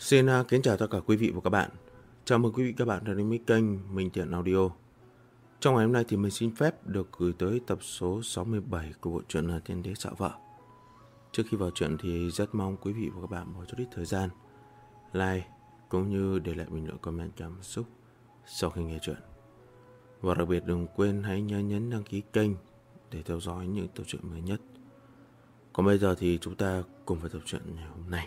Kính chào tất cả quý vị và các bạn. Chào mừng quý vị các bạn đã đến với kênh Minh Thiện Audio. Trong ngày hôm nay thì mình xin phép được gửi tới tập số 67 của bộ truyện là Tiên Đế Sợ Vợ. Trước khi vào truyện thì rất mong quý vị và các bạn bỏ chút ít thời gian like cũng như để lại bình luận comment cảm xúc sau khi nghe truyện. Và đặc biệt đừng quên hãy nhấn đăng ký kênh để theo dõi những tập truyện mới nhất. Còn bây giờ thì chúng ta cùng vào tập truyện ngày hôm nay.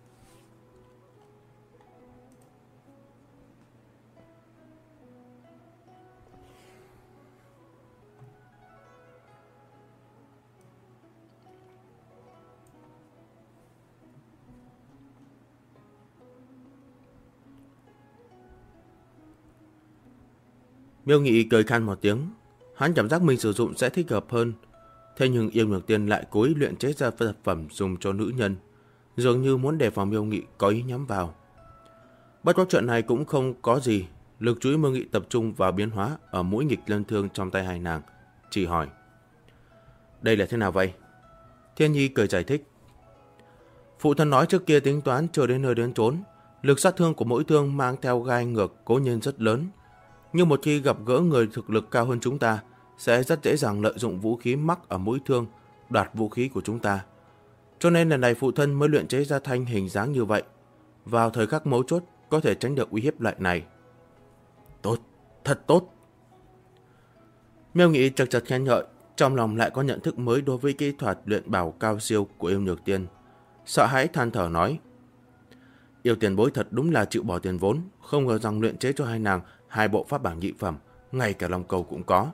Miêu Nghị cười khan một tiếng. Hắn cảm giác mình sử dụng sẽ thích hợp hơn. Thế nhưng Yêu Nhược Tiên lại cố ý luyện chế ra vật phẩm dùng cho nữ nhân, dường như muốn đề phòng Miêu Nghị có ý nhắm vào. Bất quá chuyện này cũng không có gì. Lực chú ý Miêu Nghị tập trung vào biến hóa ở mũi nghịch lân thương trong tay hai nàng, chỉ hỏi: đây là thế nào vậy? Thiên Nhi cười giải thích: phụ thân nói trước kia tính toán chưa đến nơi đến chốn, lực sát thương của mỗi thương mang theo gai ngược cố nhiên rất lớn, nhưng một khi gặp gỡ người thực lực cao hơn chúng ta, sẽ rất dễ dàng lợi dụng vũ khí mắc ở mũi thương, đoạt vũ khí của chúng ta. Cho nên lần này phụ thân mới luyện chế ra thanh hình dáng như vậy. Vào thời khắc mấu chốt, có thể tránh được uy hiếp loại này. Tốt, thật tốt. Miêu Nghị chật chật khen ngợi, trong lòng lại có nhận thức mới đối với kỹ thuật luyện bảo cao siêu của Yêu Nhược Tiên. Sợ hãi than thở nói: Yêu tiền bối thật đúng là chịu bỏ tiền vốn, không ngờ rằng luyện chế cho hai nàng 2 bộ pháp bảo nhị phẩm, ngay cả lòng cầu cũng có.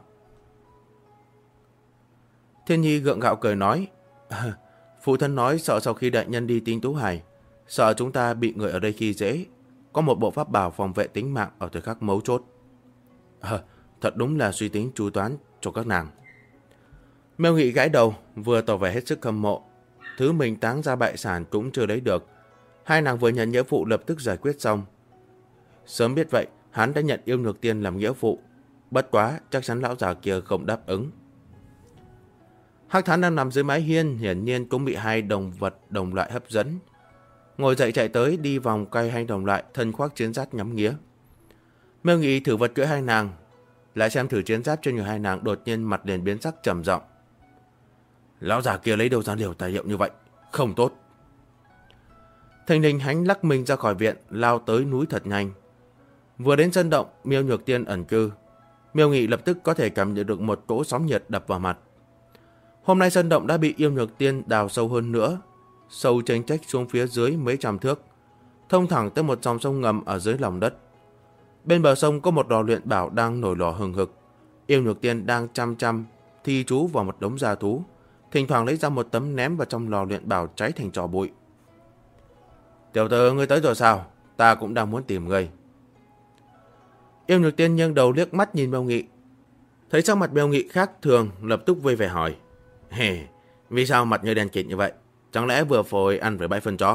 Thiên Nhi gượng gạo cười nói: phụ thân nói sợ sau khi đại nhân đi Tinh Tú Hải, sợ chúng ta bị người ở đây khi dễ, có một bộ pháp bảo phòng vệ tính mạng ở thời khắc mấu chốt. Thật đúng là suy tính chu toán cho các nàng. Miêu Nghị gãi đầu, vừa tỏ vẻ hết sức hâm mộ. Thứ mình táng ra bại sản cũng chưa lấy được. Hai nàng vừa nhận nghĩa vụ lập tức giải quyết xong. Sớm biết vậy, hắn đã nhận Yêu Nhược Tiên làm nghĩa vụ. Bất quá, chắc chắn lão già kia không đáp ứng. Hắc Thán đang nằm dưới mái hiên, hiển nhiên cũng bị hai đồng vật đồng loại hấp dẫn. Ngồi dậy chạy tới, đi vòng quay hai đồng loại, thân khoác chiến giáp nhắm nghía. Miêu Nghị thử vật cưỡi hai nàng, lại xem thử chiến giáp trên người hai nàng, đột nhiên mặt liền biến sắc trầm giọng: lão già kia lấy đâu ra liều tài liệu như vậy, không tốt. Thình lình hắn lắc mình ra khỏi viện, lao tới núi thật nhanh. Vừa đến sân động Miêu Nhược Tiên ẩn cư, Miêu Nghị lập tức có thể cảm nhận được một cỗ sóng nhiệt đập vào mặt. Hôm nay sân động đã bị Yêu Nhược Tiên đào sâu hơn nữa, sâu chênh chách xuống phía dưới mấy trăm thước, thông thẳng tới một dòng sông ngầm ở dưới lòng đất. Bên bờ sông có một lò luyện bảo đang nổi lò hừng hực. Yêu Nhược Tiên đang chăm chăm thi chú vào một đống gia thú, thỉnh thoảng lấy ra một tấm ném vào trong lò luyện bảo cháy thành tro bụi. Tiểu tử, ngươi tới rồi sao? Ta cũng đang muốn tìm ngươi. Yêu Nhược Tiên nghiêng đầu liếc mắt nhìn Miêu Nghị, thấy sắc mặt Miêu Nghị khác thường, lập tức vui vẻ hỏi: vì sao mặt ngươi đen kịt như vậy? Chẳng lẽ vừa phổi ăn với bãi phân chó?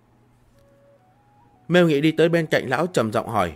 Miêu Nghị đi tới bên cạnh lão trầm giọng hỏi: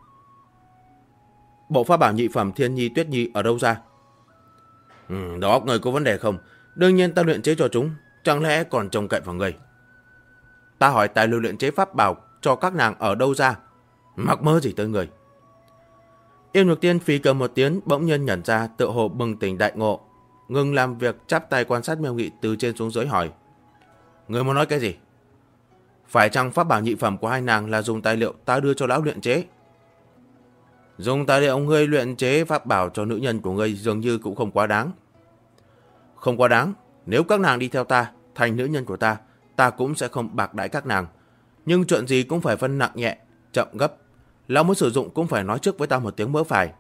bộ pháp bảo nhị phẩm Thiên Nhi Tuyết Nhi ở đâu ra? Đó người có vấn đề không? Đương nhiên ta luyện chế cho chúng, chẳng lẽ còn trông cậy vào người? Ta hỏi tài liệu luyện chế pháp bảo cho các nàng ở đâu ra? Mắc mơ gì tới người? Yêu Nhược Tiên phì cầm một tiếng, bỗng nhiên nhận ra, tựa hồ bừng tỉnh đại ngộ, ngừng làm việc, chắp tay quan sát Miêu Nghị từ trên xuống dưới hỏi: người muốn nói cái gì? Phải chăng pháp bảo nhị phẩm của hai nàng là dùng tài liệu ta đưa cho lão luyện chế? Dùng tài liệu ngươi luyện chế pháp bảo cho nữ nhân của ngươi dường như cũng không quá đáng. Không quá đáng, nếu các nàng đi theo ta, thành nữ nhân của ta, ta cũng sẽ không bạc đãi các nàng. Nhưng chuyện gì cũng phải phân nặng nhẹ, chậm gấp. Lão muốn sử dụng cũng phải nói trước với ta một tiếng mỡ phải.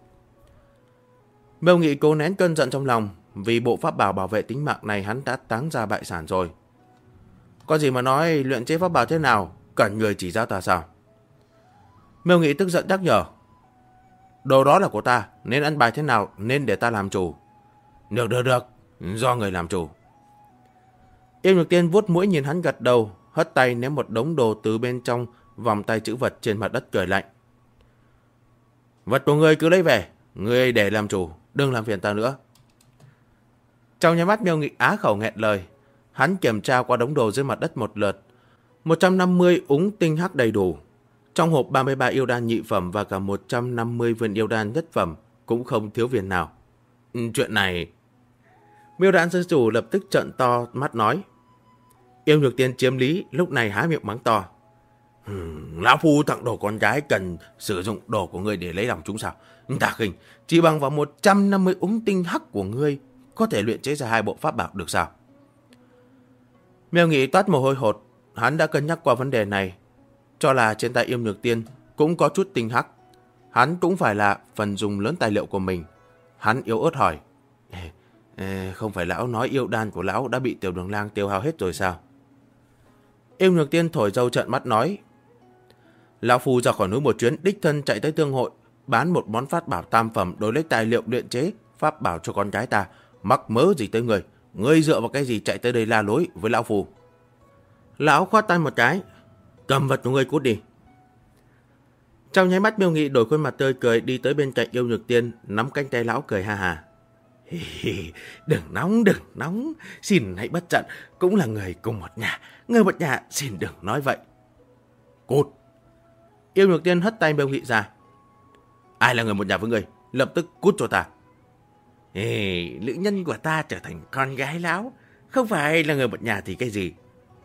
Miêu Nghị cố nén cơn giận trong lòng, vì bộ pháp bảo bảo vệ tính mạng này hắn đã táng ra bại sản rồi. Có gì mà nói, luyện chế pháp bảo thế nào, cần người chỉ ra ta sao? Miêu Nghị tức giận nhắc nhở: đồ đó là của ta, nên ăn bài thế nào nên để ta làm chủ. Được, do người làm chủ. Yêu Nhược Tiên vuốt mũi nhìn hắn gật đầu, hất tay ném một đống đồ từ bên trong vòng tay chữ vật trên mặt đất cười lạnh: vật của ngươi cứ lấy về, ngươi để làm chủ, đừng làm phiền ta nữa. Trong nháy mắt Miêu Nghị á khẩu nghẹn lời, hắn kiểm tra qua đống đồ dưới mặt đất một lượt. 150 úng tinh hắc đầy đủ. Trong hộp 33 yêu đan nhị phẩm và cả 150 viên yêu đan nhất phẩm cũng không thiếu viên nào. Chuyện này... Miêu đan sư chủ lập tức trợn to mắt nói. Yêu Nhược Tiên chiếm lý lúc này há miệng mắng to. Lão phu tặng đồ con gái cần sử dụng đồ của ngươi để lấy lòng chúng sao? Tà khinh, chỉ bằng vào 150 úng tinh hắc của ngươi có thể luyện chế ra 2 bộ pháp bảo được sao? Miêu Nghị toát mồ hôi hột, hắn đã cân nhắc qua vấn đề này, cho là trên tay Yêu Nhược Tiên cũng có chút tinh hắc, hắn cũng phải là phần dùng lớn tài liệu của mình. Hắn yếu ớt hỏi, không phải lão nói yêu đan của lão đã bị Tiểu Đường Lang tiêu hao hết rồi sao? Yêu Nhược Tiên thổi dâu trợn mắt nói, lão phu ra khỏi núi một chuyến, đích thân chạy tới thương hội, bán một món pháp bảo tam phẩm đổi lấy tài liệu luyện chế pháp bảo cho con gái ta, mắc mớ gì tới người? Ngươi dựa vào cái gì chạy tới đây la lối với lão phu? Lão khoát tay một cái, cầm vật của ngươi cút đi. Trong nháy mắt Miêu Nghị đổi khuôn mặt tươi cười đi tới bên cạnh Yêu Nhược Tiên, nắm cánh tay lão cười ha ha. Đừng nóng, xin hãy bất giận, cũng là người cùng một nhà, người một nhà xin đừng nói vậy. Cút! Yêu Nhược Tiên hất tay Miêu Nghị ra. Ai là người một nhà với người? Lập tức cút cho ta. Nữ nhân của ta trở thành con gái lão, không phải là người một nhà thì cái gì?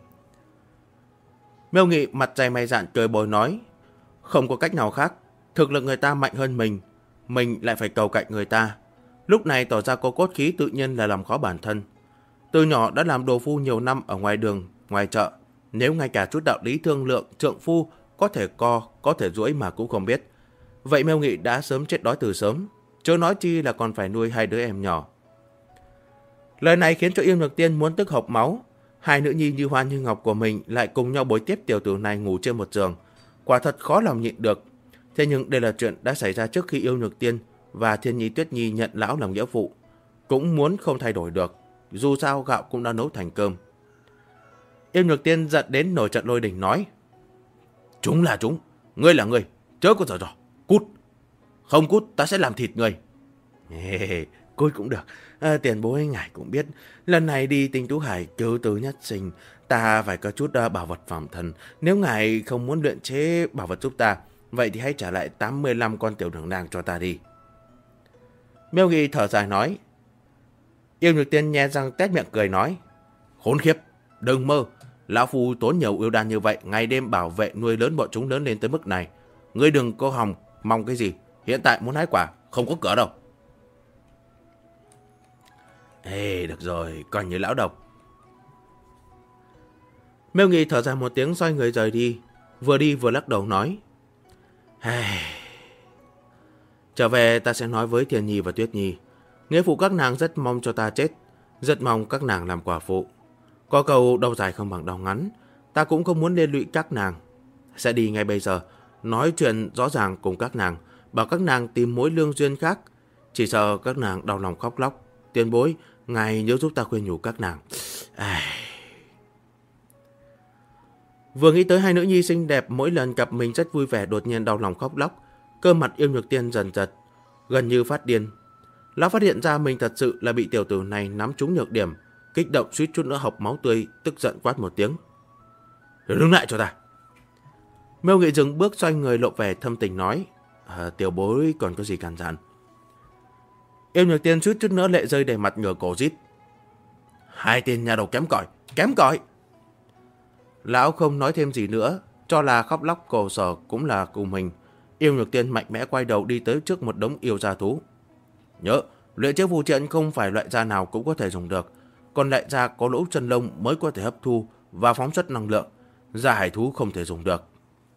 Miêu Nghị mặt dày mày dạn cười bồi nói, không có cách nào khác, thực lực người ta mạnh hơn mình lại phải cầu cạnh người ta. Lúc này tỏ ra có cốt khí tự nhiên là làm khó bản thân. Từ nhỏ đã làm đồ phu nhiều năm ở ngoài đường, ngoài chợ, nếu ngay cả chút đạo lý thương lượng trượng phu có thể co, có thể duỗi mà cũng không biết. Vậy Miêu Nghị đã sớm chết đói từ sớm, chớ nói chi là còn phải nuôi 2 đứa em nhỏ. Lời này khiến cho Yêu Nhược Tiên muốn tức hộc máu. 2 nữ nhi như hoa như ngọc của mình lại cùng nhau bối tiếp tiểu tử này ngủ trên một giường, quả thật khó lòng nhịn được. Thế nhưng đây là chuyện đã xảy ra trước khi Yêu Nhược Tiên và Thiên Nhi Tuyết Nhi nhận lão làm nghĩa phụ, cũng muốn không thay đổi được, dù sao gạo cũng đã nấu thành cơm. Yêu Nhược Tiên giận đến nổi trận lôi đình nói, chúng là chúng, ngươi là ngươi, chớ có giở trò, cút. Không cút ta sẽ làm thịt ngươi. Cút cũng được, tiền bối ngài cũng biết, lần này đi Tinh Tú Hải cứu tứ nhất sinh, ta phải có chút bảo vật phẩm thần. Nếu ngài không muốn luyện chế bảo vật giúp ta, vậy thì hãy trả lại 85 con Tiểu Đường Lang cho ta đi. Miêu Nghị thở dài nói. Yêu Nhược Tiên nhe răng tét miệng cười nói, khốn khiếp, đừng mơ, lão phu tốn nhiều yêu đan như vậy, ngày đêm bảo vệ nuôi lớn bọn chúng lớn lên tới mức này. Ngươi đừng có hòng mong cái gì, hiện tại muốn hái quả không có cửa đâu. Được rồi, coi như lão độc. Miêu Nghị thở dài một tiếng xoay người rời đi vừa lắc đầu nói, trở về ta sẽ nói với Thiên Nhi và Tuyết Nhi, nghĩa phụ các nàng rất mong cho ta chết, rất mong các nàng làm quả phụ. Có câu đau dài không bằng đau ngắn, ta cũng không muốn liên lụy các nàng. Sẽ đi ngay bây giờ, nói chuyện rõ ràng cùng các nàng, bảo các nàng tìm mối lương duyên khác, chỉ sợ các nàng đau lòng khóc lóc. Tiền bối, ngài nhớ giúp ta khuyên nhủ các nàng. Vừa nghĩ tới 2 nữ nhi xinh đẹp mỗi lần gặp mình rất vui vẻ, đột nhiên đau lòng khóc lóc, cơ mặt Yêu Nhược Tiên dần giật, gần như phát điên. Lão phát hiện ra mình thật sự là bị tiểu tử này nắm trúng nhược điểm, kích động suýt chút nữa hộc máu tươi, tức giận quát một tiếng. Đứng lại cho ta. Miêu Nghị dừng bước xoay người lộ vẻ thâm tình nói, tiểu bối còn có gì cản dặn? Yêu Nhược Tiên suýt chút nữa lệ rơi đầy mặt ngửa cổ rít. 2 tên nhà đầu kém cỏi. Lão không nói thêm gì nữa, cho là khóc lóc cổ sở cũng là cùng mình. Yêu Nhược Tiên mạnh mẽ quay đầu đi tới trước một đống yêu gia thú. Nhớ, luyện chế phù triện không phải loại da nào cũng có thể dùng được, còn loại da có lỗ chân lông mới có thể hấp thu và phóng xuất năng lượng, da hải thú không thể dùng được.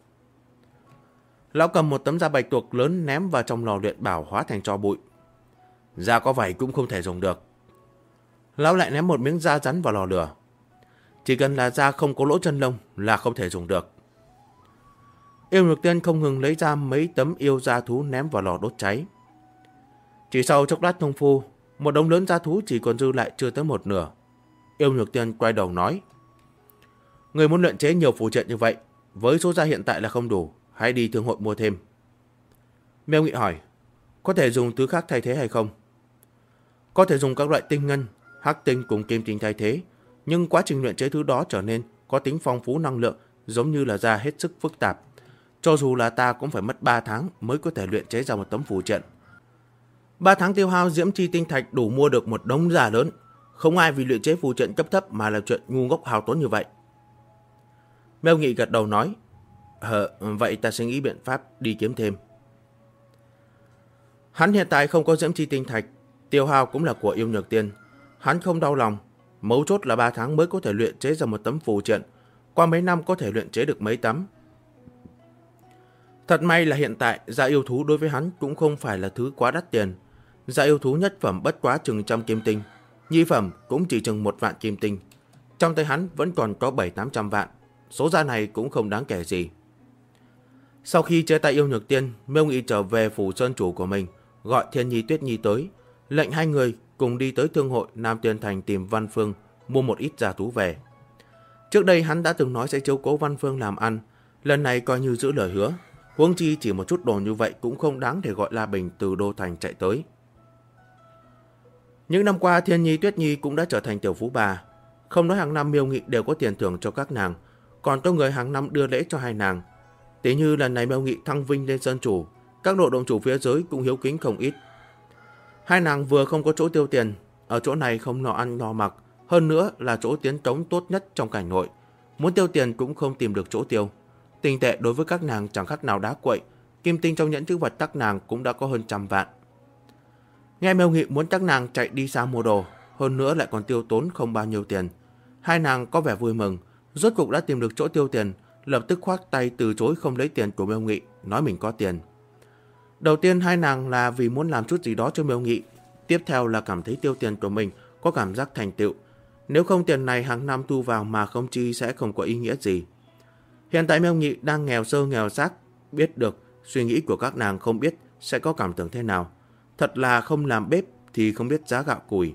Lão cầm một tấm da bạch tuộc lớn ném vào trong lò luyện bảo hóa thành tro bụi. Da có vảy cũng không thể dùng được. Lão lại ném một miếng da rắn vào lò lửa. Chỉ cần là da không có lỗ chân lông là không thể dùng được. Yêu Nhược Tiên không ngừng lấy ra mấy tấm yêu da thú ném vào lò đốt cháy. Chỉ sau chốc lát công phu, một đống lớn da thú chỉ còn dư lại chưa tới một nửa. Yêu Nhược Tiên quay đầu nói, người muốn luyện chế nhiều phù triện như vậy, với số da hiện tại là không đủ, hãy đi thương hội mua thêm. Miêu Nghị hỏi, có thể dùng thứ khác thay thế hay không? Có thể dùng các loại tinh ngân, hắc tinh cùng kim tinh thay thế, nhưng quá trình luyện chế thứ đó trở nên có tính phong phú năng lượng, giống như là ra hết sức phức tạp. Cho dù là ta cũng phải mất 3 tháng mới có thể luyện chế ra một tấm phù triện. 3 tháng tiêu hao diễm chi tinh thạch đủ mua được một đống giả lớn. Không ai vì luyện chế phù triện cấp thấp mà làm chuyện ngu ngốc hao tốn như vậy. Mêu Nghị gật đầu nói, vậy ta sẽ nghĩ biện pháp đi kiếm thêm. Hắn hiện tại không có diễm chi tinh thạch, tiêu hao cũng là của yêu nhược tiên. Hắn không đau lòng, mấu chốt là 3 tháng mới có thể luyện chế ra một tấm phù triện, qua mấy năm có thể luyện chế được mấy tấm. Thật may là hiện tại da yêu thú đối với hắn cũng không phải là thứ quá đắt tiền. Da yêu thú nhất phẩm bất quá chừng 100 kim tinh, nhị phẩm cũng chỉ chừng 1 vạn kim tinh. Trong tay hắn vẫn còn có 700-800 vạn, số da này cũng không đáng kể gì. Sau khi chia tay yêu nhược tiên, Mêu Nghị trở về phủ sơn chủ của mình, gọi Thiên Nhi Tuyết Nhi tới, lệnh hai người cùng đi tới thương hội Nam Tiên Thành tìm Văn Phương mua một ít gia thú về. Trước đây hắn đã từng nói sẽ chiếu cố Văn Phương làm ăn, lần này coi như giữ lời hứa. Huống chi chỉ một chút đồ như vậy cũng không đáng để gọi La Bình từ Đô Thành chạy tới. Những năm qua Thiên Nhi Tuyết Nhi cũng đã trở thành tiểu phú bà. Không nói hàng năm Mêu Nghị đều có tiền thưởng cho các nàng, còn có người hàng năm đưa lễ cho hai nàng. Tỷ như lần này Mêu Nghị thăng vinh lên sơn chủ, các đội đồng chủ phía dưới cũng hiếu kính không ít. Hai nàng vừa không có chỗ tiêu tiền, ở chỗ này không lo ăn lo mặc, hơn nữa là chỗ tiến cống tốt nhất trong cảnh nội. Muốn tiêu tiền cũng không tìm được chỗ tiêu. Tinh tệ đối với các nàng chẳng khác nào đá quậy, kim tinh trong nhẫn chữ vật các nàng cũng đã có hơn 100 vạn. Nghe Mêu Nghị muốn các nàng chạy đi xa mua đồ, hơn nữa lại còn tiêu tốn không bao nhiêu tiền. Hai nàng có vẻ vui mừng, rốt cục đã tìm được chỗ tiêu tiền, lập tức khoác tay từ chối không lấy tiền của Mêu Nghị, nói mình có tiền. Đầu tiên hai nàng là vì muốn làm chút gì đó cho Mêu Nghị, tiếp theo là cảm thấy tiêu tiền của mình có cảm giác thành tựu. Nếu không tiền này hàng năm thu vào mà không chi sẽ không có ý nghĩa gì. Hiện tại Mêu Nghị đang nghèo sơ nghèo xác, biết được suy nghĩ của các nàng không biết sẽ có cảm tưởng thế nào. Thật là không làm bếp thì không biết giá gạo củi.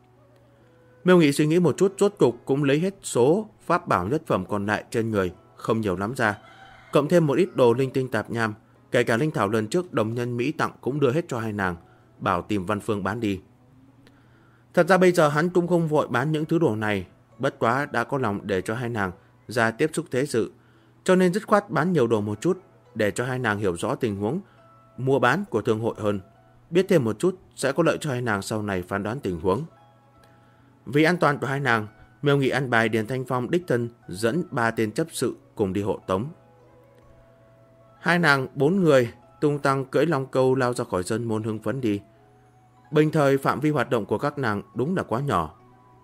Mêu Nghị suy nghĩ một chút, rốt cục cũng lấy hết số pháp bảo nhất phẩm còn lại trên người, không nhiều lắm ra. Cộng thêm một ít đồ linh tinh tạp nham, kể cả linh thảo lần trước đồng nhân Mỹ tặng cũng đưa hết cho hai nàng, bảo tìm Văn Phương bán đi. Thật ra bây giờ hắn cũng không vội bán những thứ đồ này, bất quá đã có lòng để cho hai nàng ra tiếp xúc thế sự, cho nên dứt khoát bán nhiều đồ một chút để cho hai nàng hiểu rõ tình huống mua bán của thương hội hơn. Biết thêm một chút sẽ có lợi cho hai nàng sau này phán đoán tình huống. Vì an toàn của hai nàng, Mêu Nghị ăn bài Điền Thanh Phong đích thân dẫn 3 tên chấp sự cùng đi hộ tống. Hai nàng 4 người tung tăng cưỡi long câu lao ra khỏi sơn môn hưng phấn đi. Bình thời phạm vi hoạt động của các nàng đúng là quá nhỏ.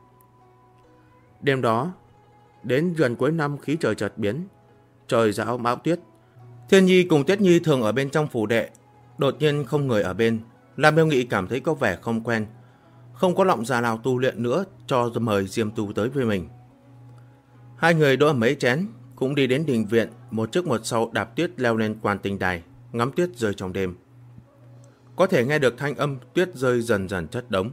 Đêm đó, đến gần cuối năm khí trời chợt biến, trời rão bão tuyết. Thiên Nhi cùng Tuyết Nhi thường ở bên trong phủ đệ, đột nhiên không người ở bên, làm Mêu Nghị cảm thấy có vẻ không quen. Không có lọng già nào tu luyện nữa cho mời Diêm Tu tới với mình. Hai người đỗ mấy chén, cũng đi đến đình viện, một trước một sau đạp tuyết leo lên Quan Tinh Đài, ngắm tuyết rơi trong đêm. Có thể nghe được thanh âm tuyết rơi dần dần chất đống.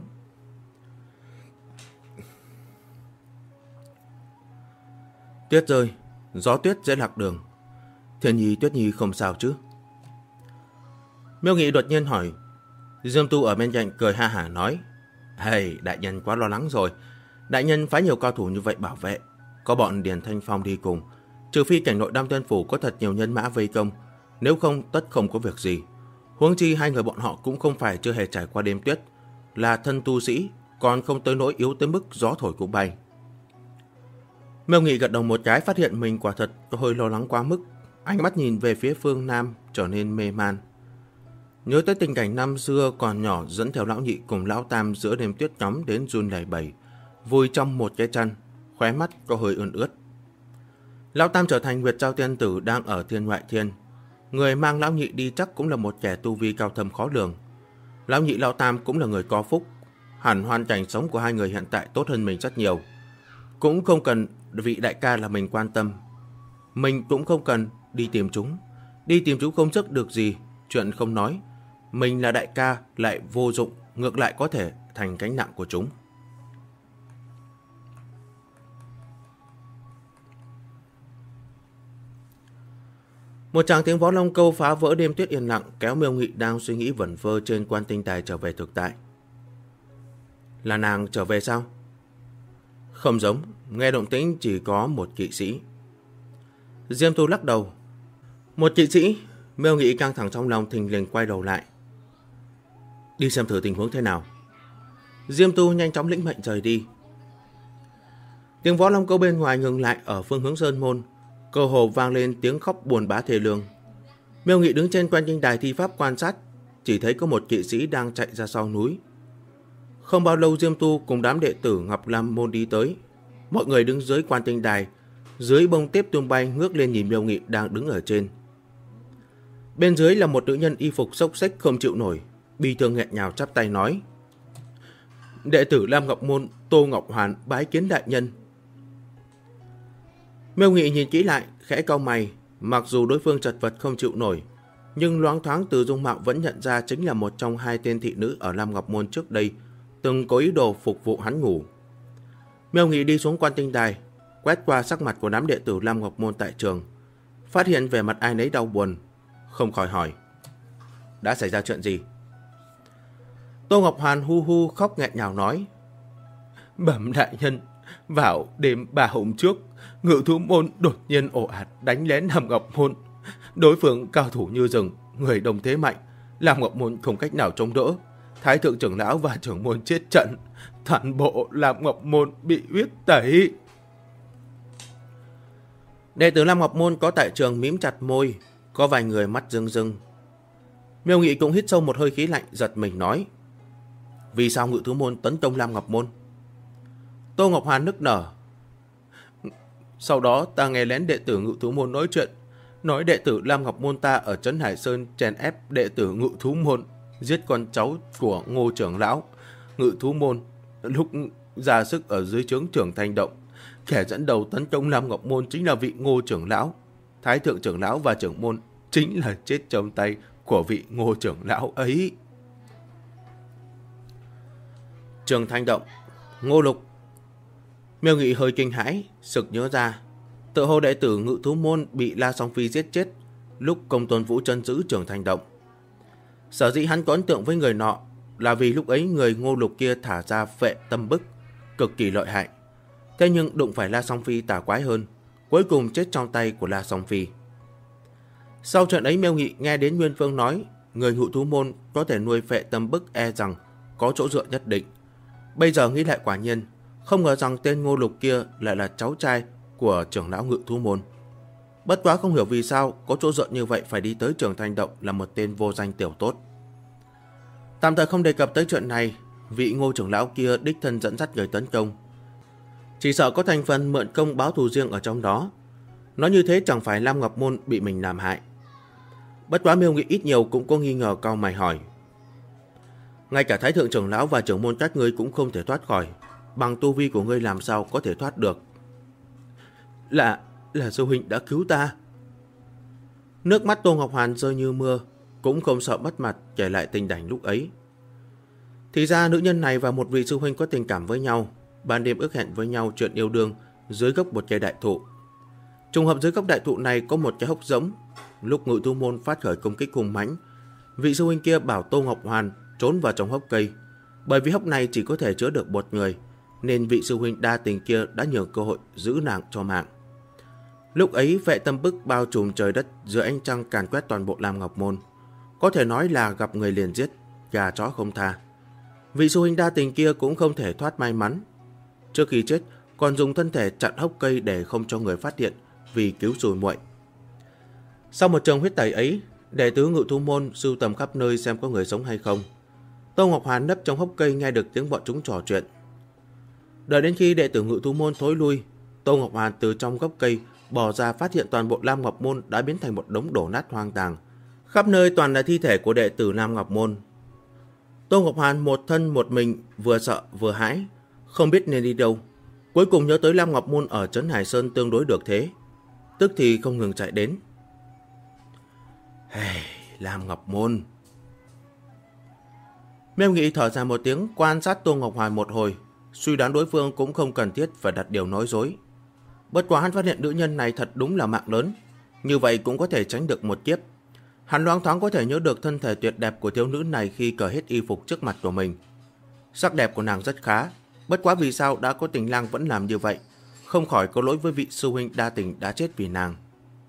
Tuyết rơi, gió tuyết dễ lạc đường. Thiên Nhi Tuyết Nhi không sao chứ? Mêu Nghị đột nhiên hỏi. Diêm Tu ở bên cạnh cười ha hả nói, hey, đại nhân quá lo lắng rồi. Đại nhân phái nhiều cao thủ như vậy bảo vệ, có bọn Điền Thanh Phong đi cùng, trừ phi cảnh nội Nam Tiên Phủ có thật nhiều nhân mã vây công, nếu không tất không có việc gì. Huống chi hai người bọn họ cũng không phải chưa hề trải qua đêm tuyết, là thân tu sĩ, còn không tới nỗi yếu tới mức gió thổi cũng bay. Mêu Nghị gật đầu một cái, phát hiện mình quả thật hơi lo lắng quá mức, ánh mắt nhìn về phía phương Nam trở nên mê man. Nhớ tới tình cảnh năm xưa còn nhỏ dẫn theo lão nhị cùng lão tam giữa đêm tuyết nóng đến run lẩy bẩy, vùi trong một cái chăn, khóe mắt có hơi ươn ướt. Lão tam trở thành Nguyệt Trao Tiên Tử đang ở thiên ngoại thiên, người mang lão nhị đi chắc cũng là một kẻ tu vi cao thâm khó lường. Lão nhị lão tam cũng là người có phúc, hẳn hoàn cảnh sống của hai người hiện tại tốt hơn mình rất nhiều. Cũng không cần vị đại ca là mình quan tâm, mình cũng không cần đi tìm chúng không giúp được gì, chuyện không nói. Mình là đại ca lại vô dụng, ngược lại có thể thành gánh nặng của chúng. Một tràng tiếng vó long câu phá vỡ đêm tuyết yên lặng, kéo Mêu Nghị đang suy nghĩ vẩn vơ trên Quan Tinh Đài trở về thực tại. Là nàng trở về sao? Không giống, nghe động tĩnh chỉ có một kỵ sĩ. Diêm Tu lắc đầu. Một kỵ sĩ. Miêu Nghị căng thẳng trong lòng thình lình quay đầu lại. Đi xem thử tình huống thế nào. Diêm Tu nhanh chóng lĩnh mệnh rời đi. Tiếng võ long câu bên ngoài ngừng lại ở phương hướng sơn môn. Cơ hồ vang lên tiếng khóc buồn bã thê lương. Miêu Nghị đứng trên quan tinh đài thi pháp quan sát, chỉ thấy có một kỵ sĩ đang chạy ra sau núi. Không bao lâu Diêm Tu cùng đám đệ tử Ngọc Lam môn đi tới. Mọi người đứng dưới quan tinh đài, dưới bông tiếp tung bay ngước lên nhìn Miêu Nghị đang đứng ở trên. Bên dưới là một nữ nhân y phục xốc xếch không chịu nổi, bi thương nghẹn ngào chắp tay nói: Đệ tử Lam Ngọc Môn Tô Ngọc Hoàn bái kiến đại nhân. Miêu Nghị nhìn kỹ lại, khẽ cau mày. Mặc dù đối phương chật vật không chịu nổi, nhưng loáng thoáng từ dung mạo vẫn nhận ra chính là một trong hai tên thị nữ ở Lam Ngọc Môn trước đây từng có ý đồ phục vụ hắn ngủ. Miêu Nghị đi xuống quan tinh đài, quét qua sắc mặt của đám đệ tử Lam Ngọc Môn tại trường, phát hiện vẻ mặt ai nấy đau buồn, không khỏi hỏi: Đã xảy ra chuyện gì? Tô Ngọc Hoàn hu hu khóc nghẹn ngào nói: Bẩm đại nhân, vào đêm 3 hôm trước, Ngự Thú Môn đột nhiên ồ ạt đánh lén Lam Ngọc Môn. Đối phương cao thủ như rừng, người đồng thế mạnh, Lam Ngọc Môn không cách nào chống đỡ. Thái thượng trưởng lão và trưởng môn chết trận, toàn bộ Lam Ngọc Môn bị huyết tẩy. Đệ tử Lam Ngọc Môn có tại trường mím chặt môi, có vài người mắt rưng rưng. Miêu Nghị cũng hít sâu một hơi khí lạnh, giật mình nói: Vì sao Ngự Thú Môn tấn công Lam Ngọc Môn? Tô Ngọc Hoàn nức nở: Sau đó ta nghe lén đệ tử Ngự Thú Môn nói chuyện, nói đệ tử Lam Ngọc Môn ta ở Trấn Hải Sơn chèn ép đệ tử Ngự Thú Môn, giết con cháu của Ngô trưởng lão. Ngự Thú Môn lúc ra sức ở dưới trướng trưởng Thanh Động, kẻ dẫn đầu tấn công Lam Ngọc Môn chính là vị Ngô trưởng lão. Thái thượng trưởng lão và trưởng môn chính là chết trong tay của vị Ngô trưởng lão ấy. Trường Thanh Động, Ngô Lục. Miêu Nghị hơi kinh hãi, sực nhớ ra, tự hồ đệ tử Ngự Thú Môn bị La Song Phi giết chết lúc Công Tôn Vũ trấn giữ Trường Thanh Động. Sở dĩ hắn có ấn tượng với người nọ là vì lúc ấy người Ngô Lục kia thả ra phệ tâm bức, cực kỳ lợi hại. Thế nhưng đụng phải La Song Phi tà quái hơn, cuối cùng chết trong tay của La Song Phi. Sau trận ấy, Miêu Nghị nghe đến Nguyên Phương nói người Ngự Thú Môn có thể nuôi phệ tâm bức e rằng có chỗ dựa nhất định. Bây giờ nghĩ lại quả nhiên, không ngờ rằng tên Ngô Lục kia lại là cháu trai của trưởng lão Ngự Thú Môn. Bất quá không hiểu vì sao có chỗ dựa như vậy phải đi tới Trường Thanh Động là một tên vô danh tiểu tốt. Tạm thời không đề cập tới chuyện này, vị Ngô trưởng lão kia đích thân dẫn dắt người tấn công. Chỉ sợ có thành phần mượn công báo thù riêng ở trong đó. Nói như thế chẳng phải Lam Ngọc Môn bị mình làm hại. Bất quá Miêu Nghị ít nhiều cũng có nghi ngờ, cau mày hỏi: Ngay cả Thái thượng trưởng lão và trưởng môn các ngươi cũng không thể thoát khỏi, bằng tu vi của ngươi làm sao có thể thoát được? Là sư huynh đã cứu ta. Nước mắt Tô Ngọc Hoàn rơi như mưa, cũng không sợ mất mặt kể lại tình cảnh lúc ấy. Thì ra nữ nhân này và một vị sư huynh có tình cảm với nhau, ban đêm ước hẹn với nhau chuyện yêu đương dưới gốc một cây đại thụ. Trùng hợp dưới gốc đại thụ này có một cái hốc rỗng. Lúc Ngự Thú Môn phát khởi công kích hung mãnh, vị sư huynh kia bảo Tô Ngọc Hoàn trốn vào trong hốc cây, bởi vì hốc này chỉ có thể chứa được một người, nên vị sư huynh đa tình kia đã nhường cơ hội giữ nàng cho mạng. Lúc ấy phệ tâm bức bao trùm trời đất, dưới ánh trăng càn quét toàn bộ Lam Ngọc Môn, có thể nói là gặp người liền giết, gà chó không tha. Vị sư huynh đa tình kia cũng không thể thoát may mắn. Trước khi chết còn dùng thân thể chặn hốc cây để không cho người phát hiện, vì cứu rùi muội. Sau một trường huyết tẩy ấy, đệ tử Ngự Thú Môn sưu tầm khắp nơi xem có người sống hay không. Tô Ngọc Hoàn nấp trong hốc cây nghe được tiếng bọn chúng trò chuyện. Đợi đến khi đệ tử Ngự Thú Môn thối lui, Tô Ngọc Hoàn từ trong gốc cây bò ra, phát hiện toàn bộ Lam Ngọc Môn đã biến thành một đống đổ nát hoang tàn. Khắp nơi toàn là thi thể của đệ tử Lam Ngọc Môn. Tô Ngọc Hoàn một thân một mình, vừa sợ vừa hãi, không biết nên đi đâu. Cuối cùng nhớ tới Lam Ngọc Môn ở Trấn Hải Sơn tương đối được thế, tức thì không ngừng chạy đến. Hey, Lam Ngọc Môn. Miêu Nghị thở ra một tiếng, quan sát Tô Ngọc Hoàn một hồi, suy đoán đối phương cũng không cần thiết phải đặt điều nói dối. Bất quá hắn phát hiện nữ nhân này thật đúng là mạng lớn, như vậy cũng có thể tránh được một kiếp. Hắn loáng thoáng có thể nhớ được thân thể tuyệt đẹp của thiếu nữ này khi cởi hết y phục trước mặt của mình. Sắc đẹp của nàng rất khá, bất quá vì sao đã có tình lang vẫn làm như vậy, không khỏi có lỗi với vị sư huynh đa tình đã chết vì nàng.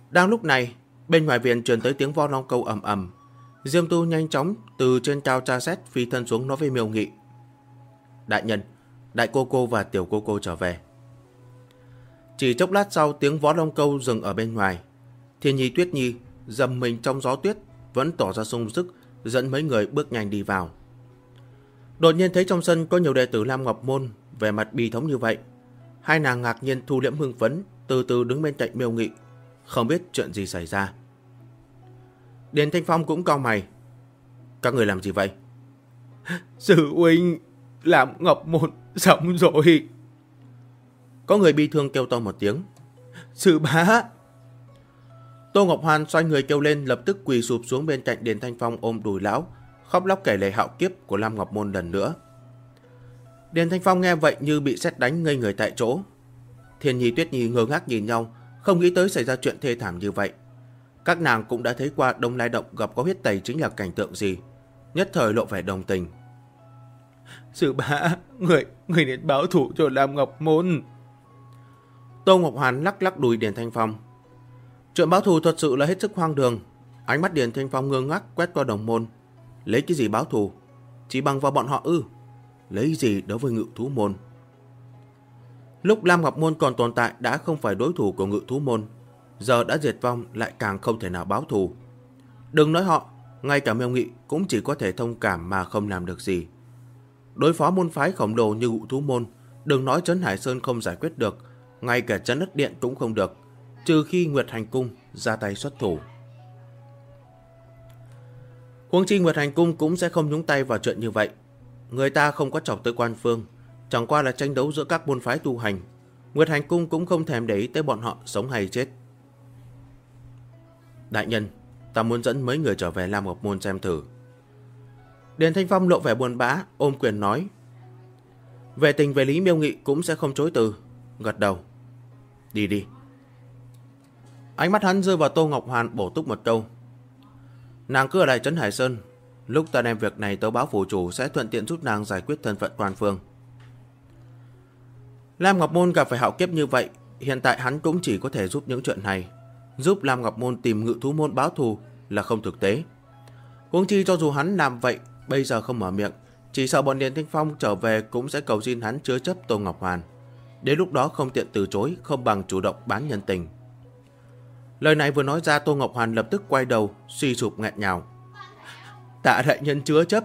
Đang lúc này, bên ngoài viện truyền tới tiếng vó long câu ầm ầm. Diêm Tu nhanh chóng từ trên cao tra xét phi thân xuống nói với Miêu Nghị. Đại nhân, đại cô cô và tiểu cô cô trở về. Chỉ chốc lát sau, tiếng vó long câu dừng ở bên ngoài. Thiên Nhi Tuyết Nhi dầm mình trong gió tuyết, vẫn tỏ ra sung sức, dẫn mấy người bước nhanh đi vào. Đột nhiên thấy trong sân có nhiều đệ tử Lam Ngọc Môn vẻ mặt bi thống như vậy. Hai nàng ngạc nhiên thu liễm hưng phấn, từ từ đứng bên cạnh Miêu Nghị, không biết chuyện gì xảy ra. Điền Thanh Phong cũng cau mày. Các người làm gì vậy? Sư huynh, Lam Ngọc Môn xong rồi. Có người bi thương kêu to một tiếng. Sư bá. Tô Ngọc Hoàn xoay người kêu lên, lập tức quỳ sụp xuống bên cạnh Điền Thanh Phong ôm đùi lão, khóc lóc kể lể hạo kiếp của Lam Ngọc Môn lần nữa. Điền Thanh Phong nghe vậy như bị sét đánh ngây người tại chỗ. Thiên Nhi Tuyết Nhi ngơ ngác nhìn nhau, không nghĩ tới xảy ra chuyện thê thảm như vậy. Các nàng cũng đã thấy qua Đông Lai Động gặp có huyết tẩy chính là cảnh tượng gì, nhất thời lộ vẻ đồng tình. Sư bá, người nên báo thù cho Lam Ngọc Môn. Tô Ngọc Hoàn lắc lắc đùi Điền Thanh Phong. Chuyện báo thù thật sự là hết sức hoang đường. Ánh mắt Điền Thanh Phong ngơ ngác quét qua đồng môn. Lấy cái gì báo thù? Chỉ bằng vào bọn họ ư? Lấy gì đối với Ngự Thú Môn? Lúc Lam Ngọc Môn còn tồn tại đã không phải đối thủ của Ngự Thú Môn, giờ đã diệt vong lại càng không thể nào báo thù. Đừng nói họ, ngay cả Miêu Nghị cũng chỉ có thể thông cảm mà không làm được gì. Đối phó môn phái khổng lồ như Ngự Thú Môn, đừng nói Trấn Hải Sơn không giải quyết được, ngay cả Trấn Đất Điện cũng không được, trừ khi Nguyệt Hành Cung ra tay xuất thủ. Huống chi Nguyệt Hành Cung cũng sẽ không nhúng tay vào chuyện như vậy. Người ta không có chọc tới quan phương, chẳng qua là tranh đấu giữa các môn phái tu hành. Nguyệt Hành Cung cũng không thèm để ý tới bọn họ sống hay chết. Đại nhân, ta muốn dẫn mấy người trở về Lam Ngọc Môn xem thử. Điền Thanh Phong lộ vẻ buồn bã, ôm quyền nói. Về tình về lý Miêu Nghị cũng sẽ không chối từ, gật đầu. Đi đi. Ánh mắt hắn rơi vào Tô Ngọc Hoàn, bổ túc một câu. Nàng cứ ở lại Trấn Hải Sơn, lúc ta đem việc này tấu báo phủ chủ sẽ thuận tiện giúp nàng giải quyết thân phận quan phương. Lam Ngọc Môn gặp phải hạo kiếp như vậy, hiện tại hắn cũng chỉ có thể giúp những chuyện này. Giúp Lam Ngọc Môn tìm Ngự Thú Môn báo thù là không thực tế. Huống chi cho dù hắn làm vậy, bây giờ không mở miệng, chỉ sợ bọn Điền Thanh Phong trở về cũng sẽ cầu xin hắn chứa chấp Tô Ngọc Hoàn. Đến lúc đó không tiện từ chối, không bằng chủ động bán nhân tình. Lời này vừa nói ra, Tô Ngọc Hoàn lập tức quay đầu, suy sụp nghẹn ngào. Tạ đại nhân chứa chấp.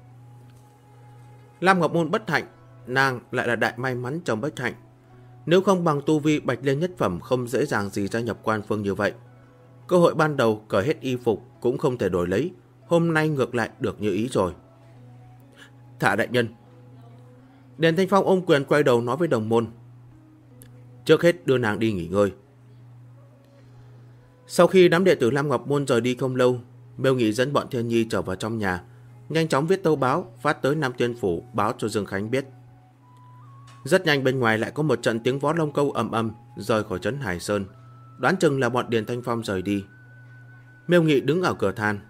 Lam Ngọc Môn bất hạnh, nàng lại là đại may mắn trong bất hạnh. Nếu không bằng tu vi bạch liên nhất phẩm không dễ dàng gì gia nhập quan phương như vậy. Cơ hội ban đầu cởi hết y phục cũng không thể đổi lấy, hôm nay ngược lại được như ý rồi. Tạ đại nhân. Điền Thanh Phong ôm quyền quay đầu nói với đồng môn. Trước hết đưa nàng đi nghỉ ngơi. Sau khi đám đệ tử Lam Ngọc Môn rời đi không lâu, Miêu Nghị dẫn bọn Thiên Nhi trở vào trong nhà, nhanh chóng viết tấu báo phát tới Nam Tiên Phủ báo cho Dương Khánh biết. Rất nhanh bên ngoài lại có một trận tiếng vó lông câu ầm ầm rời khỏi Trấn Hải Sơn, đoán chừng là bọn Điền Thanh Phong rời đi. Miêu Nghị đứng ở cửa than.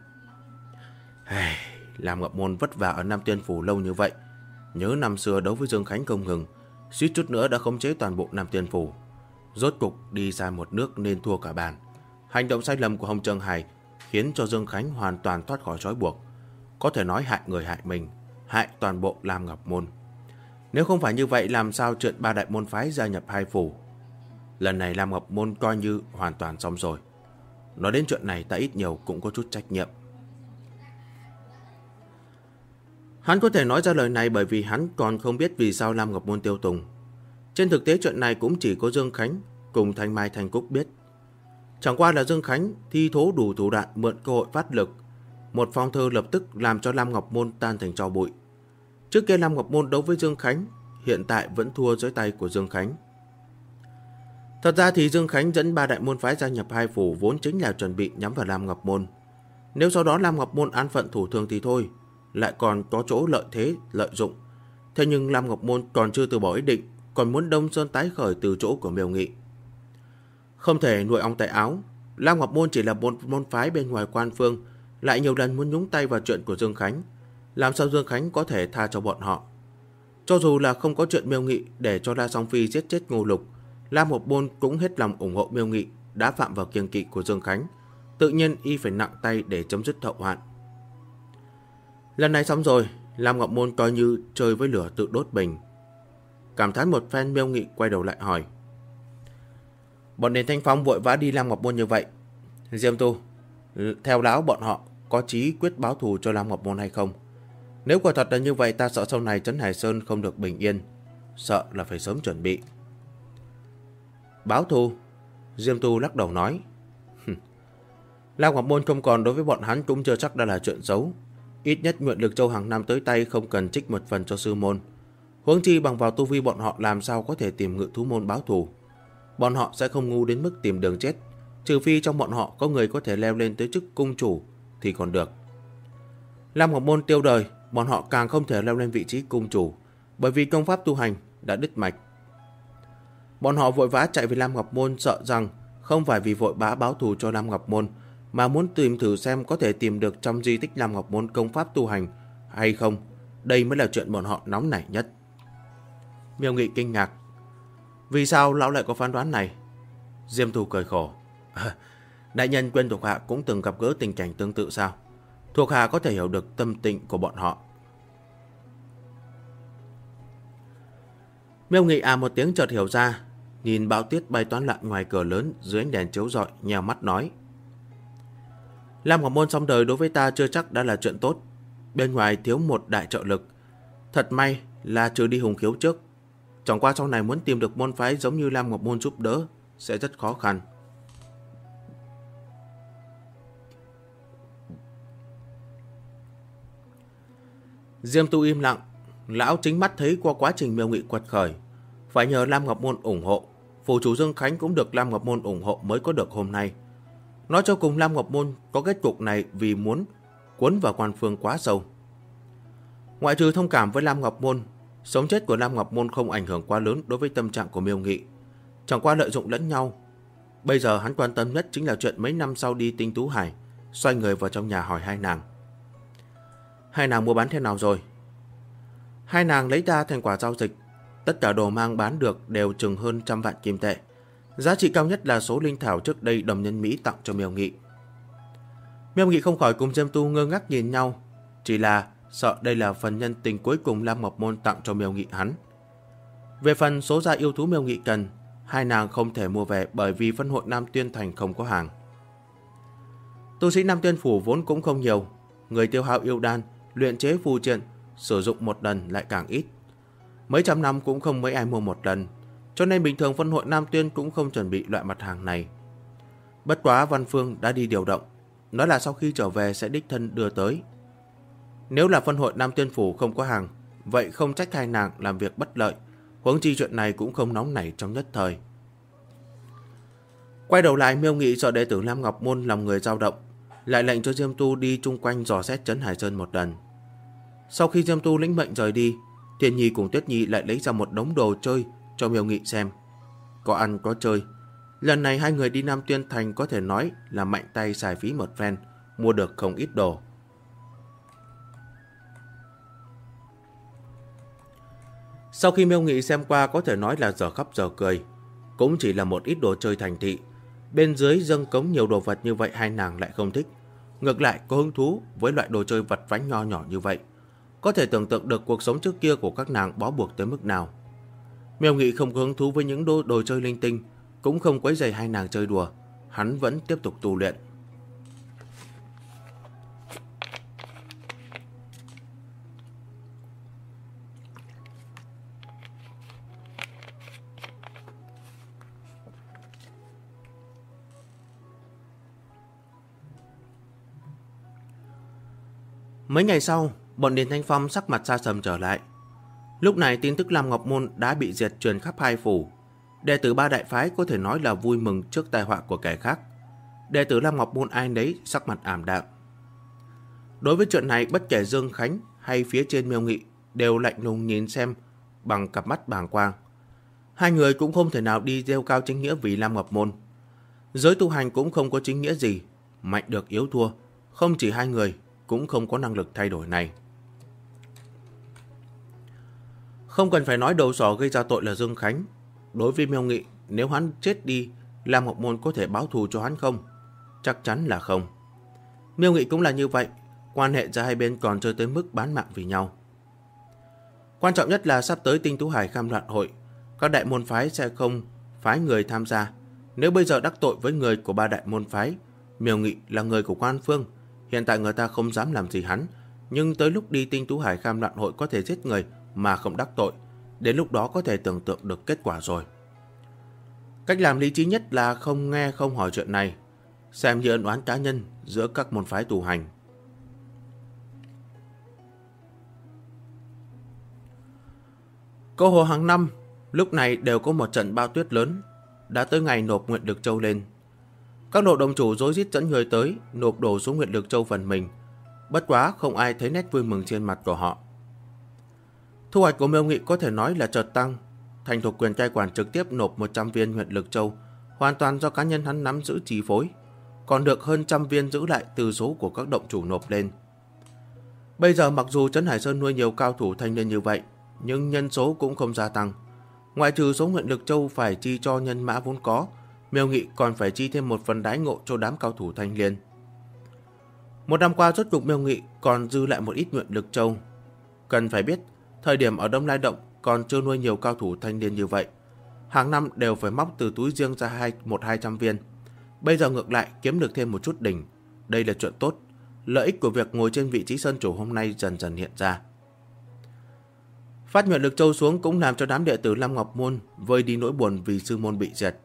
Lam Ngọc Môn vất vả ở Nam Tiên Phủ lâu như vậy, nhớ năm xưa đấu với Dương Khánh không ngừng, suýt chút nữa đã khống chế toàn bộ Nam Tiên Phủ. Rốt cục đi ra một nước nên thua cả bàn. Hành động sai lầm của Hồng Trương Hải khiến cho Dương Khánh hoàn toàn thoát khỏi trói buộc, có thể nói hại người hại mình, hại toàn bộ Lam Ngọc Môn. Nếu không phải như vậy, làm sao chuyện ba đại môn phái gia nhập hai phủ? Lần này Lam Ngọc Môn coi như hoàn toàn xong rồi. Nói đến chuyện này ta ít nhiều cũng có chút trách nhiệm. Hắn có thể nói ra lời này bởi vì hắn còn không biết vì sao Lam Ngọc Môn tiêu tùng. Trên thực tế chuyện này cũng chỉ có Dương Khánh cùng Thanh Mai Thanh Cúc biết. Chẳng qua là Dương Khánh thi thố đủ thủ đoạn mượn cơ hội phát lực. Một phong thơ lập tức làm cho Lam Ngọc Môn tan thành tro bụi. Trước kia Lam Ngọc Môn đấu với Dương Khánh, hiện tại vẫn thua dưới tay của Dương Khánh. Thật ra thì Dương Khánh dẫn ba đại môn phái gia nhập hai phủ vốn chính là chuẩn bị nhắm vào Lam Ngọc Môn. Nếu sau đó Lam Ngọc Môn an phận thủ thường thì thôi, lại còn có chỗ lợi thế lợi dụng. Thế nhưng Lam Ngọc Môn còn chưa từ bỏ ý định, còn muốn Đông Sơn tái khởi từ chỗ của Miêu Nghị. Không thể nuôi ong tại áo. Lam Ngọc Môn chỉ là một môn phái bên ngoài quan phương, lại nhiều lần muốn nhúng tay vào chuyện của Dương Khánh. Làm sao Dương Khánh có thể tha cho bọn họ? Cho dù là không có chuyện Miêu Nghị để cho La Song Phi giết chết Ngô Lục, Lam Ngọc Môn cũng hết lòng ủng hộ Miêu Nghị đã phạm vào kiêng kỵ của Dương Khánh, tự nhiên y phải nặng tay để chấm dứt hậu hoạn. Lần này xong rồi, Lam Ngọc Môn coi như chơi với lửa tự đốt bình. Cảm thán một phen, Miêu Nghị quay đầu lại hỏi: bọn Điền Thanh Phong vội vã đi Lam Ngọc Môn như vậy, Diêm Tu, theo lão bọn họ có chí quyết báo thù cho Lam Ngọc Môn hay không? Nếu quả thật là như vậy, ta sợ sau này Trấn Hải Sơn không được bình yên, sợ là phải sớm chuẩn bị. Báo thù? Diêm Tu lắc đầu nói: Lam Ngọc Môn không còn đối với bọn hắn cũng chưa chắc đã là chuyện xấu. Ít nhất Nguyện Lực Châu hàng năm tới tay không cần trích một phần cho sư môn. Huống chi bằng vào tu vi bọn họ làm sao có thể tìm Ngự Thú Môn báo thù. Bọn họ sẽ không ngu đến mức tìm đường chết, trừ phi trong bọn họ có người có thể leo lên tới chức cung chủ thì còn được. Lam Ngọc Môn tiêu đời, bọn họ càng không thể leo lên vị trí cung chủ, bởi vì công pháp tu hành đã đứt mạch. Bọn họ vội vã chạy về Lam Ngọc Môn, sợ rằng không phải vì vội vã báo thù cho Lam Ngọc Môn, mà muốn tìm thử xem có thể tìm được trong di tích Lam Ngọc Môn công pháp tu hành hay không. Đây mới là chuyện bọn họ nóng nảy nhất. Miêu Nghị kinh ngạc: vì sao lão lại có phán đoán này? Diêm Tu cười khổ: đại nhân quên thuộc hạ cũng từng gặp gỡ tình cảnh tương tự sao? Thuộc hạ có thể hiểu được tâm tình của bọn họ. Miêu Nghị một tiếng chợt hiểu ra, nhìn bão tuyết bay toán loạn ngoài cửa lớn dưới ánh đèn chiếu rọi, nheo mắt nói: Lam Ngọc Môn xong đời đối với ta chưa chắc đã là chuyện tốt. Bên ngoài thiếu một đại trợ lực. Thật may là trừ đi Hùng Khiếu trước. Chẳng qua sau này muốn tìm được môn phái giống như Lam Ngọc Môn giúp đỡ sẽ rất khó khăn. Diêm Tu im lặng. Lão chính mắt thấy qua quá trình Miêu Nghị quật khởi, phải nhờ Lam Ngọc Môn ủng hộ. Phủ chủ Dương Khánh cũng được Lam Ngọc Môn ủng hộ mới có được hôm nay. Nói cho cùng, Lam Ngọc Môn có kết cục này vì muốn cuốn vào quan phương quá sâu. Ngoại trừ thông cảm với Lam Ngọc Môn, sống chết của Lam Ngọc Môn không ảnh hưởng quá lớn đối với tâm trạng của Miêu Nghị, chẳng qua lợi dụng lẫn nhau. Bây giờ hắn quan tâm nhất chính là chuyện mấy năm sau đi Tinh Tú Hải, xoay người vào trong nhà hỏi hai nàng: hai nàng mua bán thế nào rồi? Hai nàng lấy ra thành quả giao dịch. Tất cả đồ mang bán được đều chừng hơn 100 vạn kim tệ. Giá trị cao nhất là số linh thảo trước đây Đồng Nhân Mỹ tặng cho Miêu Nghị. Miêu Nghị không khỏi cùng Diêm Tu ngơ ngác nhìn nhau, chỉ là sợ đây là phần nhân tình cuối cùng Lam Ngọc Môn tặng cho Miêu Nghị hắn. Về phần số gia yêu thú Miêu Nghị cần, hai nàng không thể mua về bởi vì phân hội Nam Tuyên Thành không có hàng. Tu sĩ Nam Tuyên Phủ vốn cũng không nhiều, người tiêu hao yêu đan, luyện chế phù triện, sử dụng một lần lại càng ít. Mấy trăm năm cũng không mấy ai mua một lần, cho nên bình thường phân hội Nam Tuyên cũng không chuẩn bị loại mặt hàng này. Bất quá Văn Phương đã đi điều động, nói là sau khi trở về sẽ đích thân đưa tới. Nếu là phân hội Nam Tuyên Phủ không có hàng, vậy không trách hai nàng làm việc bất lợi, huống chi chuyện này cũng không nóng nảy trong nhất thời. Quay đầu lại, Miêu Nghị sợ đệ tử Lam Ngọc Môn lòng người dao động, lại lệnh cho Diêm Tu đi chung quanh dò xét Trấn Hải Sơn một lần. Sau khi Diêm Tu lĩnh mệnh rời đi, Thiên Nhi cùng Tuyết Nhi lại lấy ra một đống đồ chơi cho Miêu Nghị xem. Có ăn có chơi. Lần này hai người đi Nam Tuyên Thành có thể nói là mạnh tay xài phí một phen, mua được không ít đồ. Sau khi Miêu Nghị xem qua có thể nói là giờ khóc giờ cười. Cũng chỉ là một ít đồ chơi thành thị. Bên dưới dâng cống nhiều đồ vật như vậy hai nàng lại không thích. Ngược lại có hứng thú với loại đồ chơi vặt vãnh nho nhỏ như vậy. Có thể tưởng tượng được cuộc sống trước kia của các nàng bó buộc tới mức nào. Miêu Nghị không có hứng thú với những đồ chơi linh tinh, cũng không quấy rầy hai nàng chơi đùa. Hắn vẫn tiếp tục tu luyện. Mấy ngày sau, bọn Điền Thanh Phong sắc mặt xa sầm trở lại. Lúc này tin tức Lam Ngọc Môn đã bị diệt truyền khắp hai phủ. Đệ tử ba đại phái có thể nói là vui mừng trước tai họa của kẻ khác. Đệ tử Lam Ngọc Môn ai nấy sắc mặt ảm đạm. Đối với chuyện này, bất kể Dương Khánh hay phía trên Miêu Nghị đều lạnh lùng nhìn xem bằng cặp mắt bàng quang. Hai người cũng không thể nào đi gieo cao chính nghĩa vì Lam Ngọc Môn. Giới tu hành cũng không có chính nghĩa gì, mạnh được yếu thua, không chỉ hai người cũng không có năng lực thay đổi này. Không cần phải nói đầu sỏ gây ra tội là Dương Khánh. Đối với Miêu Nghị, nếu hắn chết đi Lam Ngọc Môn có thể báo thù cho hắn không? Chắc chắn là không. Miêu Nghị cũng là như vậy, quan hệ giữa hai bên còn chưa tới mức bán mạng vì nhau. Quan trọng nhất là sắp tới Tinh Tú Hải Kham Loạn hội, các đại môn phái sẽ không phái người tham gia. Nếu bây giờ đắc tội với người của ba đại môn phái, Miêu Nghị là người của Quan Phương, hiện tại người ta không dám làm gì hắn, nhưng tới lúc đi Tinh Tú Hải Kham Loạn hội có thể giết người mà không đắc tội, đến lúc đó có thể tưởng tượng được kết quả rồi. Cách làm lý trí nhất là không nghe không hỏi chuyện này, xem như ân oán cá nhân giữa các môn phái tu hành. Cơ hồ hàng năm, lúc này đều có một trận bão tuyết lớn, đã tới ngày nộp Nguyện Lực Châu lên. Các lộ đồng chủ rối rít dẫn người tới, nộp đồ xuống Nguyện Lực Châu phần mình. Bất quá không ai thấy nét vui mừng trên mặt của họ. Thu hoạch của Miêu Nghị có thể nói là chợt tăng. Thành thuộc quyền cai quản trực tiếp nộp 100 viên Nguyện Lực Châu, hoàn toàn do cá nhân hắn nắm giữ chi phối, còn được hơn trăm viên giữ lại từ số của các động chủ nộp lên. Bây giờ mặc dù Trấn Hải Sơn nuôi nhiều cao thủ thanh niên như vậy, nhưng nhân số cũng không gia tăng. Ngoại trừ số Nguyện Lực Châu phải chi cho nhân mã vốn có, Miêu Nghị còn phải chi thêm một phần đãi ngộ cho đám cao thủ thanh niên. Một năm qua rốt cục Miêu Nghị còn dư lại một ít Nguyện Lực Châu. Cần phải biết, thời điểm ở Đông Lai Động còn chưa nuôi nhiều cao thủ thanh niên như vậy. Hàng năm đều phải móc từ túi riêng ra 100-200 viên. Bây giờ ngược lại kiếm được thêm một chút đỉnh. Đây là chuyện tốt. Lợi ích của việc ngồi trên vị trí sơn chủ hôm nay dần dần hiện ra. Phát Nguyện Lực Châu xuống cũng làm cho đám đệ tử Lam Ngọc Môn vơi đi nỗi buồn vì sư môn bị diệt.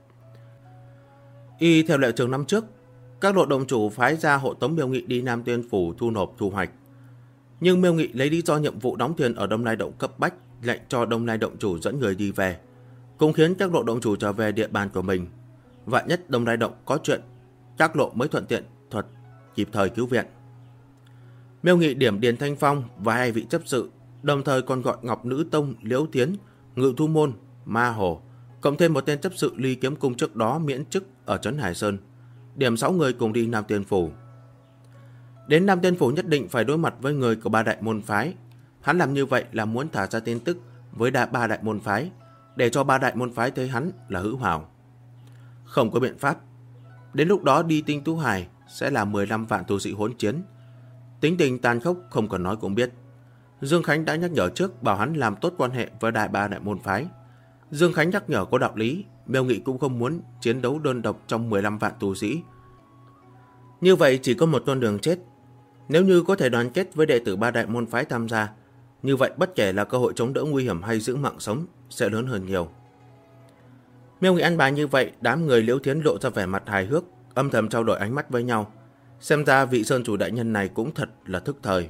Y theo lệ trường năm trước, các lộ động chủ phái ra hộ tống Miêu Nghị đi Nam Tuyên Phủ thu nộp thu hoạch. Nhưng Miêu Nghị lấy lý do nhiệm vụ đóng thuyền ở Đông Lai Động cấp bách, lệnh cho Đông Lai Động chủ dẫn người đi về, cũng khiến các lộ động chủ trở về địa bàn của mình. Vạn nhất Đông Lai Động có chuyện, các lộ mới thuận tiện thuật kịp thời cứu viện. Miêu Nghị điểm Điền Thanh Phong và hai vị chấp sự, đồng thời còn gọi Ngọc Nữ Tông, Liễu Thiến, Ngự Thu Môn, Ma Hồ, cộng thêm một tên chấp sự Ly Kiếm Cung trước đó miễn chức ở Trấn Hải Sơn, điểm 6 người cùng đi Nam Tiên Phủ. Đến Nam Tiên Phủ nhất định phải đối mặt với người của ba đại môn phái. Hắn làm như vậy là muốn thả ra tin tức với ba đại môn phái, để cho ba đại môn phái thấy hắn là hữu hảo. Không có biện pháp. Đến lúc đó đi Tinh Tú Hải sẽ là 15 vạn tu sĩ hỗn chiến. Tính tình tàn khốc không cần nói cũng biết. Dương Khánh đã nhắc nhở trước bảo hắn làm tốt quan hệ với ba đại môn phái. Dương Khánh nhắc nhở có đạo lý, Miêu Nghị cũng không muốn chiến đấu đơn độc trong 15 vạn tu sĩ. Như vậy chỉ có một con đường chết. Nếu như có thể đoàn kết với đệ tử ba đại môn phái tham gia, như vậy bất kể là cơ hội chống đỡ nguy hiểm hay giữ mạng sống sẽ lớn hơn nhiều. Miêu Nghị ăn bài như vậy, đám người Liễu Thiến lộ ra vẻ mặt hài hước, âm thầm trao đổi ánh mắt với nhau. Xem ra vị sơn chủ đại nhân này cũng thật là thức thời.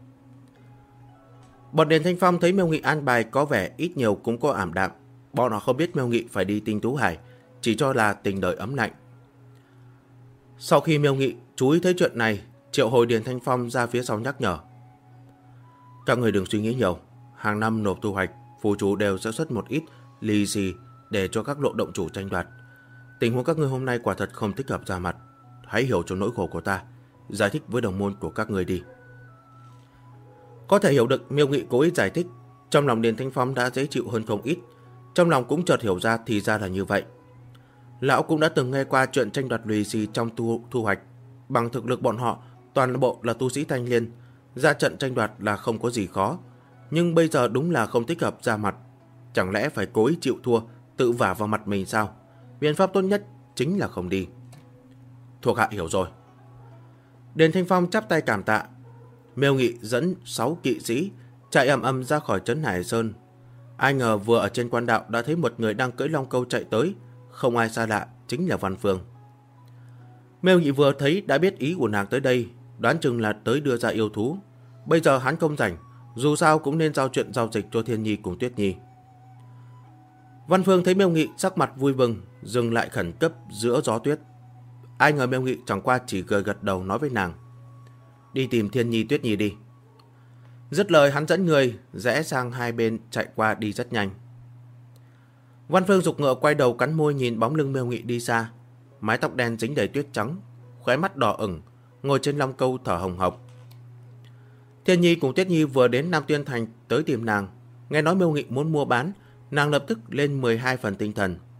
Bọn Điền Thanh Phong thấy Miêu Nghị an bài có vẻ ít nhiều cũng có ảm đạm. Bọn họ không biết Miêu Nghị phải đi Tinh Tú Hải, chỉ cho là tình đời ấm lạnh. Sau khi Miêu Nghị chú ý thấy chuyện này, triệu hồi Điền Thanh Phong ra phía sau nhắc nhở. Các người đừng suy nghĩ nhiều, hàng năm nộp thu hoạch, phù chủ đều sẽ xuất một ít lì xì để cho các lộ động chủ tranh đoạt. Tình huống các ngươi hôm nay quả thật không thích hợp ra mặt. Hãy hiểu cho nỗi khổ của ta, giải thích với đồng môn của các người đi. Có thể hiểu được Miêu Nghị cố ý giải thích, trong lòng Điền Thanh Phong đã dễ chịu hơn không ít. Trong lòng cũng chợt hiểu ra thì ra là như vậy. Lão cũng đã từng nghe qua chuyện tranh đoạt lì xì trong thu hoạch. Bằng thực lực bọn họ, toàn bộ là tu sĩ thanh liên, ra trận tranh đoạt là không có gì khó. Nhưng bây giờ đúng là không thích hợp ra mặt. Chẳng lẽ phải cố ý chịu thua, tự vả vào mặt mình sao? Biện pháp tốt nhất chính là không đi. Thuộc hạ hiểu rồi. Điền Thanh Phong chắp tay cảm tạ. Miêu Nghị dẫn 6 kỵ sĩ chạy ầm ầm ra khỏi Trấn Hải Sơn. Ai ngờ vừa ở trên quan đạo đã thấy một người đang cưỡi long câu chạy tới, không ai xa lạ, chính là Văn Phương. Miêu Nghị vừa thấy đã biết ý của nàng tới đây, đoán chừng là tới đưa ra yêu thú. Bây giờ hắn không rảnh, dù sao cũng nên giao chuyện giao dịch cho Thiên Nhi cùng Tuyết Nhi. Văn Phương thấy Miêu Nghị sắc mặt vui mừng, dừng lại khẩn cấp giữa gió tuyết. Ai ngờ Miêu Nghị chẳng qua chỉ cười gật đầu nói với nàng. Đi tìm Thiên Nhi Tuyết Nhi đi. Dứt lời hắn dẫn người rẽ sang hai bên chạy qua đi rất nhanh. Văn Phương giục ngựa quay đầu cắn môi nhìn bóng lưng Miêu Nghị đi xa. Mái tóc đen dính đầy tuyết trắng, khóe mắt đỏ ửng, ngồi trên long câu thở hồng hộc. Thiên Nhi cùng Tuyết Nhi vừa đến Nam Tuyên Thành tới tìm nàng. Nghe nói Miêu Nghị muốn mua bán, nàng lập tức lên 12 phần tinh thần.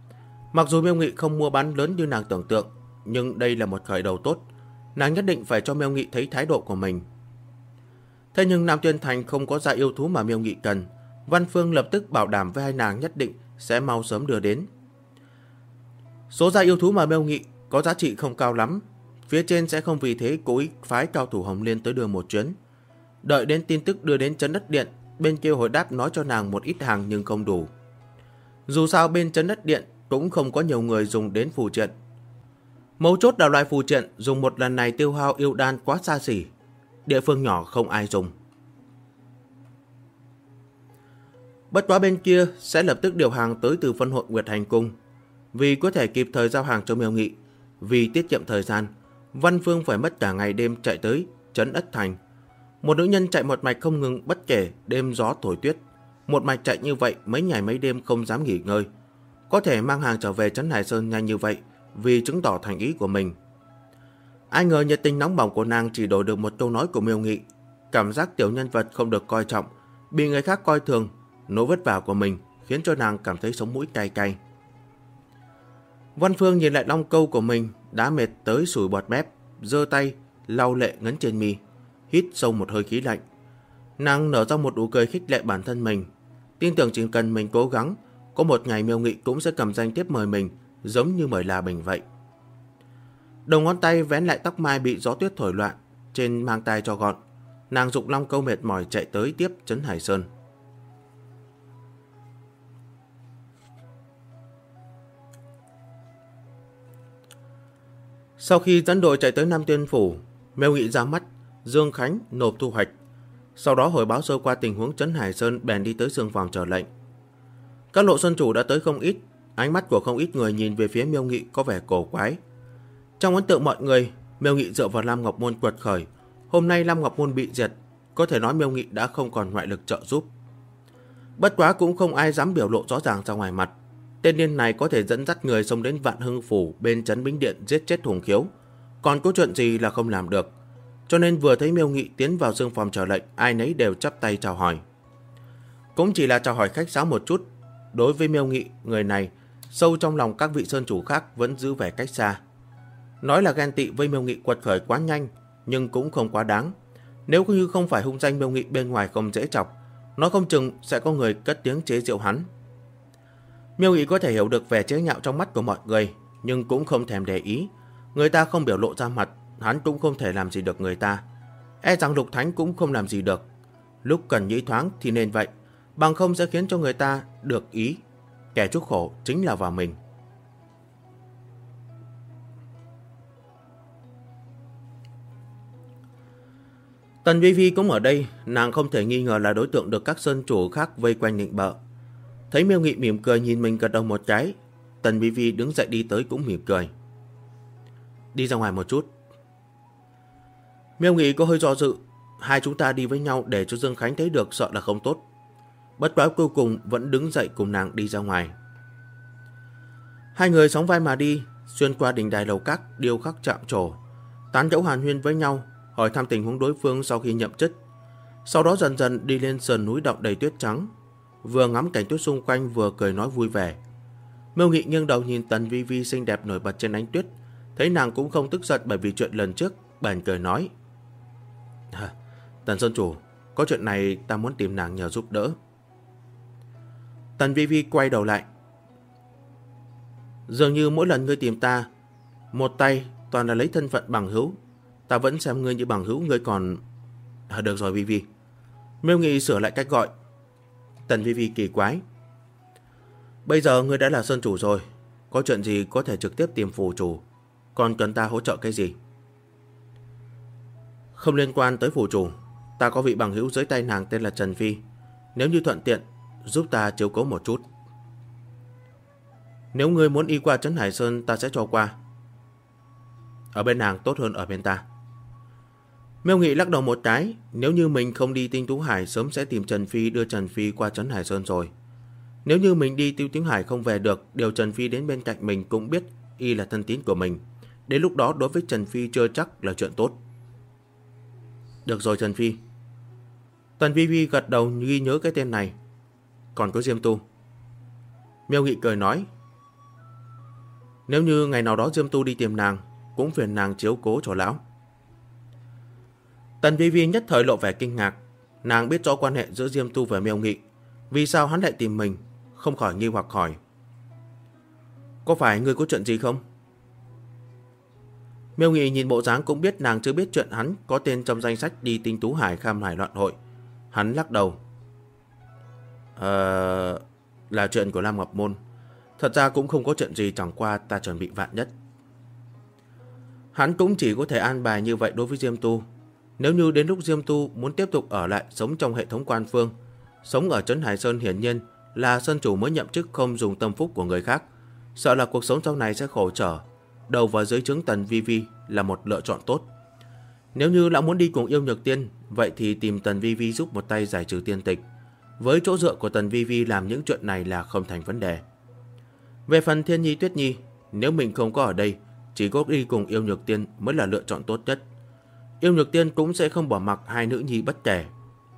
Mặc dù Miêu Nghị không mua bán lớn như nàng tưởng tượng, nhưng đây là một khởi đầu tốt. Nàng nhất định phải cho Miêu Nghị thấy thái độ của mình. Thế nhưng Nam Tuyên Thành không có gia yêu thú mà Miêu Nghị cần. Văn Phương lập tức bảo đảm với hai nàng nhất định sẽ mau sớm đưa đến. Số gia yêu thú mà Miêu Nghị có giá trị không cao lắm. Phía trên sẽ không vì thế cố ý phái cao thủ Hồng Liên tới đưa một chuyến. Đợi đến tin tức đưa đến Trấn Đất Điện, bên kia hồi đáp nói cho nàng một ít hàng nhưng không đủ. Dù sao bên Trấn Đất Điện cũng không có nhiều người dùng đến phù triện. Mấu chốt là loại phù triện dùng một lần này tiêu hao yêu đan quá xa xỉ. Địa phương nhỏ không ai dùng. Bất quá bên kia sẽ lập tức điều hàng tới từ phân hội Nguyệt Hành Cung. Vì có thể kịp thời giao hàng cho Miêu Nghị, vì tiết kiệm thời gian, Văn Phương phải mất cả ngày đêm chạy tới Trấn Ất Thành. Một nữ nhân chạy một mạch không ngừng bất kể đêm gió thổi tuyết. Một mạch chạy như vậy mấy ngày mấy đêm không dám nghỉ ngơi. Có thể mang hàng trở về Trấn Hải Sơn nhanh như vậy vì chứng tỏ thành ý của mình. Ai ngờ nhiệt tình nóng bỏng của nàng chỉ đổi được một câu nói của Miêu Nghị. Cảm giác tiểu nhân vật không được coi trọng, bị người khác coi thường, nỗi vất vả của mình khiến cho nàng cảm thấy sống mũi cay cay. Văn Phương nhìn lại long câu của mình đã mệt tới sùi bọt mép, giơ tay lau lệ ngấn trên mi, hít sâu một hơi khí lạnh. Nàng nở ra một nụ cười khích lệ bản thân mình, tin tưởng chỉ cần mình cố gắng, có một ngày Miêu Nghị cũng sẽ cầm danh thiếp mời mình, giống như mời La Bình vậy. Đầu ngón tay vén lại tóc mai bị gió tuyết thổi loạn, trên mang tay cho gọn. Nàng dục long câu mệt mỏi chạy tới tiếp Trấn Hải Sơn. Sau khi dẫn đội chạy tới Nam Tuyên Phủ, Miêu Nghị ra mắt, Dương Khánh nộp thu hoạch. Sau đó hồi báo sơ qua tình huống Trấn Hải Sơn bèn đi tới xương phòng chờ lệnh. Các lộ sơn chủ đã tới không ít, ánh mắt của không ít người nhìn về phía Miêu Nghị có vẻ cổ quái. Trong ấn tượng mọi người, Miêu Nghị dựa vào Lam Ngọc Môn quật khởi. Hôm nay Lam Ngọc Môn bị diệt, có thể nói Miêu Nghị đã không còn ngoại lực trợ giúp. Bất quá cũng không ai dám biểu lộ rõ ràng ra ngoài mặt. Tên điên này có thể dẫn dắt người xông đến Vạn Hưng Phủ bên Trấn Bính Điện giết chết Hùng Khiếu, còn có chuyện gì là không làm được. Cho nên vừa thấy Miêu Nghị tiến vào xương phòng chờ lệnh, ai nấy đều chắp tay chào hỏi. Cũng chỉ là chào hỏi khách sáo một chút. Đối với Miêu Nghị, người này sâu trong lòng các vị sơn chủ khác vẫn giữ vẻ cách xa. Nói là ghen tị với Miêu Nghị quật khởi quá nhanh, nhưng cũng không quá đáng. Nếu như không phải hung danh Miêu Nghị bên ngoài không dễ chọc, nó không chừng sẽ có người cất tiếng chế giễu hắn. Miêu Nghị có thể hiểu được vẻ chế nhạo trong mắt của mọi người, nhưng cũng không thèm để ý. Người ta không biểu lộ ra mặt, hắn cũng không thể làm gì được người ta. E rằng Lục Thánh cũng không làm gì được. Lúc cần nhĩ thoáng thì nên vậy, bằng không sẽ khiến cho người ta được ý. Kẻ chuốc khổ chính là vào mình. Tần Vi Vi cũng ở đây, nàng không thể nghi ngờ là đối tượng được các sơn chủ khác vây quanh nịnh bợ. Thấy Miêu Nghị mỉm cười nhìn mình gật đầu một cái, Tần Vi Vi đứng dậy đi tới cũng mỉm cười. Đi ra ngoài một chút. Miêu Nghị có hơi do dự, hai chúng ta đi với nhau để cho Dương Khánh thấy được sợ là không tốt. Bất quá cuối cùng vẫn đứng dậy cùng nàng đi ra ngoài. Hai người sóng vai mà đi, xuyên qua đình đài lầu các, điêu khắc chạm trổ, tán gẫu hàn huyên với nhau, hỏi thăm tình huống đối phương sau khi nhậm chức. Sau đó dần dần đi lên sườn núi động đầy tuyết trắng, vừa ngắm cảnh tuyết xung quanh vừa cười nói vui vẻ. Miêu Nghị nghiêng đầu nhìn Tần Vi Vi xinh đẹp nổi bật trên ánh tuyết, thấy nàng cũng không tức giận bởi vì chuyện lần trước, bèn cười nói: Tần Sơn Chủ, có chuyện này ta muốn tìm nàng nhờ giúp đỡ. Tần Vi Vi quay đầu lại. Dường như mỗi lần ngươi tìm ta, một tay toàn là lấy thân phận bằng hữu. Ta vẫn xem ngươi như bằng hữu, ngươi còn... Được rồi Vi Vi. Miêu Nghị sửa lại cách gọi. Tần Vi Vi kỳ quái. Bây giờ ngươi đã là Sơn Chủ rồi, có chuyện gì có thể trực tiếp tìm phủ chủ, còn cần ta hỗ trợ cái gì? Không liên quan tới phủ chủ, ta có vị bằng hữu dưới tay nàng tên là Trần Phi. Nếu như thuận tiện, giúp ta chiếu cố một chút. Nếu ngươi muốn đi qua Trấn Hải Sơn, ta sẽ cho qua. Ở bên nàng tốt hơn ở bên ta. Miêu Nghị lắc đầu một cái. Nếu như mình không đi Tinh Tú Hải, sớm sẽ tìm Trần Phi đưa Trần Phi qua Trấn Hải Sơn rồi. Nếu như mình đi Tiêu Tính Hải không về được, điều Trần Phi đến bên cạnh mình cũng biết y là thân tín của mình. Đến lúc đó đối với Trần Phi chưa chắc là chuyện tốt. Được rồi Trần Phi. Tần Vi Vi gật đầu ghi nhớ cái tên này. Còn có Diêm Tu. Miêu Nghị cười nói. Nếu như ngày nào đó Diêm Tu đi tìm nàng, cũng phiền nàng chiếu cố cho lão. Tần Vi Vi nhất thời lộ vẻ kinh ngạc. Nàng biết rõ quan hệ giữa Diêm Tu và Miêu Nghị, vì sao hắn lại tìm mình, không khỏi nghi hoặc hỏi. Có phải ngươi có chuyện gì không? Miêu Nghị nhìn bộ dáng cũng biết nàng chưa biết chuyện hắn có tên trong danh sách đi Tinh Tú Hải Kham Hải Loạn Hội. Hắn lắc đầu. Là chuyện của Lam Ngọc Môn. Thật ra cũng không có chuyện gì, chẳng qua ta chuẩn bị vạn nhất. Hắn cũng chỉ có thể an bài như vậy đối với Diêm Tu. Nếu như đến lúc Diêm Tu muốn tiếp tục ở lại sống trong hệ thống quan phương, sống ở Trấn Hải Sơn hiển nhiên là sơn chủ mới nhậm chức không dùng tâm phúc của người khác, sợ là cuộc sống sau này sẽ khổ trở. Đầu vào dưới trướng Tần Vi Vi là một lựa chọn tốt. Nếu như lão muốn đi cùng Yêu Nhược Tiên, vậy thì tìm Tần Vi Vi giúp một tay giải trừ tiên tịch. Với chỗ dựa của Tần Vi Vi làm những chuyện này là không thành vấn đề. Về phần Thiên Nhi Tuyết Nhi, nếu mình không có ở đây, chỉ có đi cùng Yêu Nhược Tiên mới là lựa chọn tốt nhất. Yêu Nhược Tiên cũng sẽ không bỏ mặc hai nữ nhi bất kể.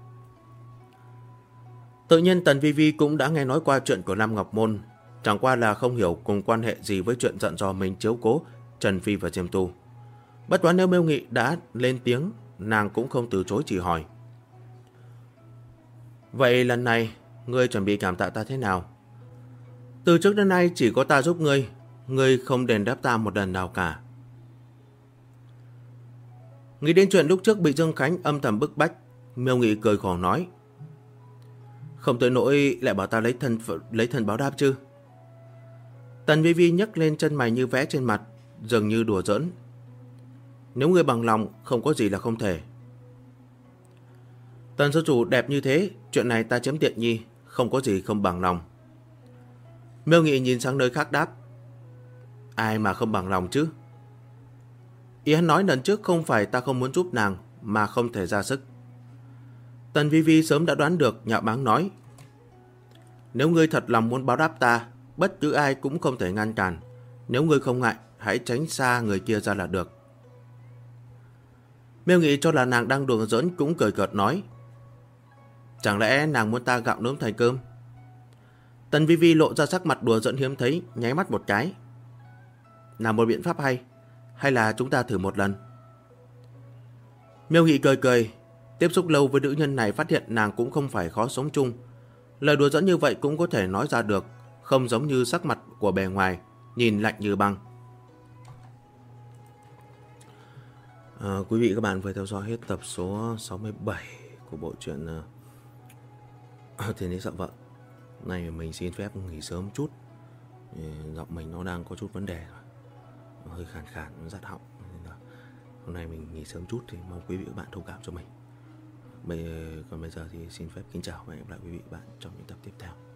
Tự nhiên Tần Vi Vi cũng đã nghe nói qua chuyện của Lam Ngọc Môn, chẳng qua là không hiểu cùng quan hệ gì với chuyện dặn dò mình chiếu cố Trần Phi và Diêm Tu. Bất quá nếu Miêu Nghị đã lên tiếng, nàng cũng không từ chối chỉ hỏi. Vậy lần này, ngươi chuẩn bị cảm tạ ta thế nào? Từ trước đến nay chỉ có ta giúp ngươi, ngươi không đền đáp ta một lần nào cả. Nghĩ đến chuyện lúc trước bị Dương Khánh âm thầm bức bách, Miêu Nghị cười khổ nói. Không tới nỗi lại bảo ta lấy thân báo đáp chứ? Tần Vi Vi nhấc lên chân mày như vẽ trên mặt, dường như đùa giỡn. Nếu ngươi bằng lòng, không có gì là không thể. Tần sư chủ đẹp như thế, chuyện này ta chiếm tiện nghi, không có gì không bằng lòng. Miêu Nghị nhìn sang nơi khác đáp. Ai mà không bằng lòng chứ? Ý hắn nói lần trước không phải ta không muốn giúp nàng, mà không thể ra sức. Tần Vi Vi sớm đã đoán được, nhạo báng nói. Nếu ngươi thật lòng muốn báo đáp ta, bất cứ ai cũng không thể ngăn cản. Nếu ngươi không ngại, hãy tránh xa người kia ra là được. Miêu Nghị cho là nàng đang đùa giỡn cũng cười cợt nói. Chẳng lẽ nàng muốn ta gạo nướng thành cơm? Tần Vi Vi lộ ra sắc mặt đùa giỡn hiếm thấy, nháy mắt một cái. Là một biện pháp hay là chúng ta thử một lần? Miêu Nghị cười cười. Tiếp xúc lâu với nữ nhân này phát hiện nàng cũng không phải khó sống chung. Lời đùa giỡn như vậy cũng có thể nói ra được, không giống như sắc mặt của bề ngoài, nhìn lạnh như băng. Quý vị các bạn vừa theo dõi hết tập số 67 của bộ truyện Thiên Đế Sợ Vợ. Này mình xin phép nghỉ sớm chút, giọng mình nó đang có chút vấn đề, hơi khàn khàn, rát họng. Hôm nay mình nghỉ sớm chút thì mong quý vị các bạn thông cảm cho mình. Còn bây giờ thì xin phép kính chào và hẹn gặp lại quý vị và các bạn trong những tập tiếp theo.